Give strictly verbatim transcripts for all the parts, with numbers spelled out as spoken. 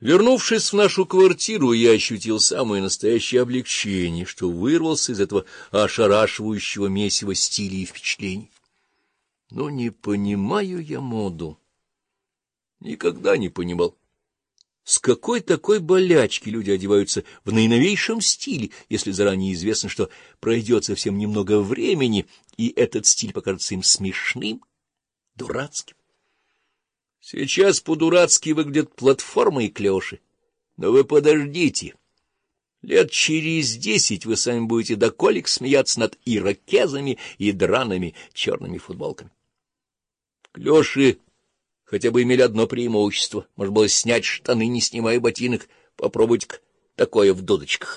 Вернувшись в нашу квартиру, я ощутил самое настоящее облегчение, что вырвался из этого ошарашивающего месива стилей и впечатлений. Но не понимаю я моду. Никогда не понимал. С какой такой болячки люди одеваются в наиновейшем стиле, если заранее известно, что пройдет совсем немного времени, и этот стиль покажется им смешным, дурацким. Сейчас по-дурацки выглядят платформы и клёши, но вы подождите. Лет через десять вы сами будете до колик смеяться над ирокезами и драными черными футболками. Клёши хотя бы имели одно преимущество. Можно было снять штаны, не снимая ботинок. Попробуйте-ка такое в дудочках.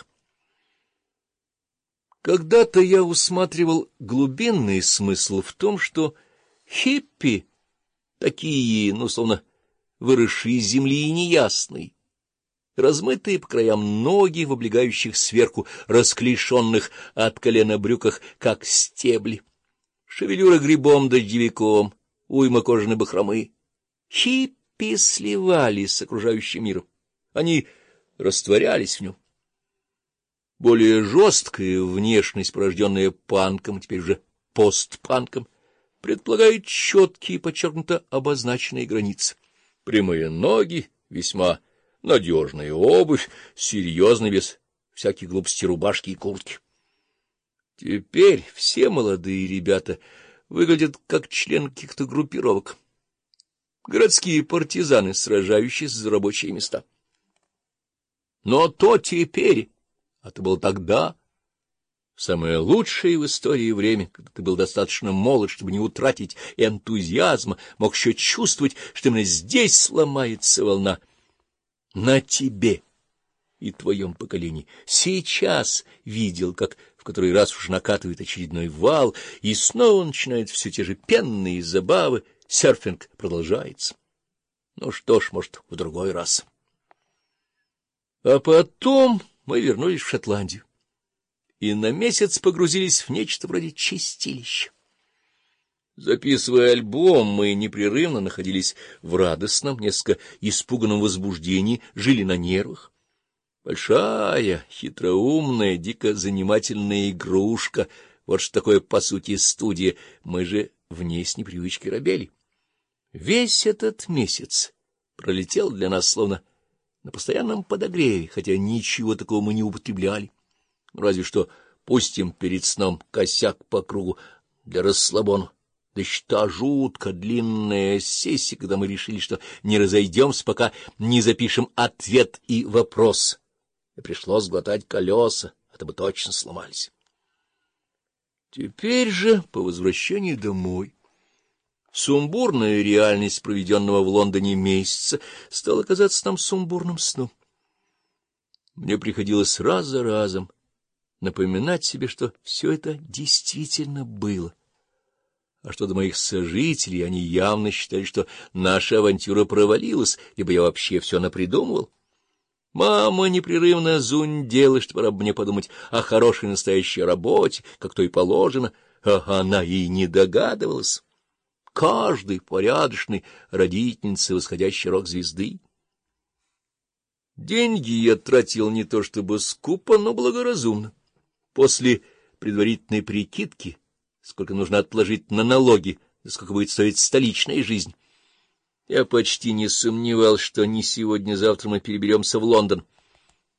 Когда-то я усматривал глубинный смысл в том, что хиппи такие, ну, словно выросшие из земли и неясные, размытые по краям ноги в облегающих сверху расклешенных от колена брюках, как стебли, шевелюра грибом-дождевиком, уйма кожаной бахромы. Хиппи сливались с окружающим миром, они растворялись в нем. Более жесткая внешность, порожденная панком, теперь уже постпанком, предполагает четкие, подчеркнуто обозначенные границы. Прямые ноги, весьма надежная обувь, серьезно, без всяких глупостей рубашки и куртки. Теперь все молодые ребята выглядят как члены каких-то группировок. Городские партизаны, сражающиеся за рабочие места. Но то теперь, а то было тогда, самое лучшее в истории время, когда ты был достаточно молод, чтобы не утратить энтузиазма, мог еще чувствовать, что именно здесь сломается волна. На тебе и твоем поколении. Сейчас видел, как в который раз уж накатывает очередной вал, и снова начинают все те же пенные забавы, серфинг продолжается. Ну что ж, может, в другой раз. А потом мы вернулись в Шотландию и на месяц погрузились в нечто вроде чистилища. Записывая альбом, мы непрерывно находились в радостном, несколько испуганном возбуждении, жили на нервах. Большая, хитроумная, дико занимательная игрушка. Вот что такое, по сути, студия. Мы же в ней с непривычки робели. Весь этот месяц пролетел для нас словно на постоянном подогреве, хотя ничего такого мы не употребляли. Разве что пустим перед сном косяк по кругу для расслабона. Да еще та жутко длинная сессия, когда мы решили, что не разойдемся, пока не запишем ответ и вопрос. И пришлось глотать колеса, а то бы точно сломались. Теперь же, по возвращении домой, сумбурная реальность проведенного в Лондоне месяца стала казаться нам сумбурным сном. Мне приходилось раз за разом напоминать себе, что все это действительно было. А что до моих сожителей, они явно считали, что наша авантюра провалилась, либо я вообще все напридумывал. Мама непрерывно зундела, что пора бы мне подумать о хорошей настоящей работе, как то и положено, а она и не догадывалась. Каждый порядочный родительница восходящей рок-звезды. Деньги я тратил не то чтобы скупо, но благоразумно. После предварительной прикидки, сколько нужно отложить на налоги, сколько будет стоить столичная жизнь, я почти не сомневался, что не сегодня-завтра мы переберемся в Лондон,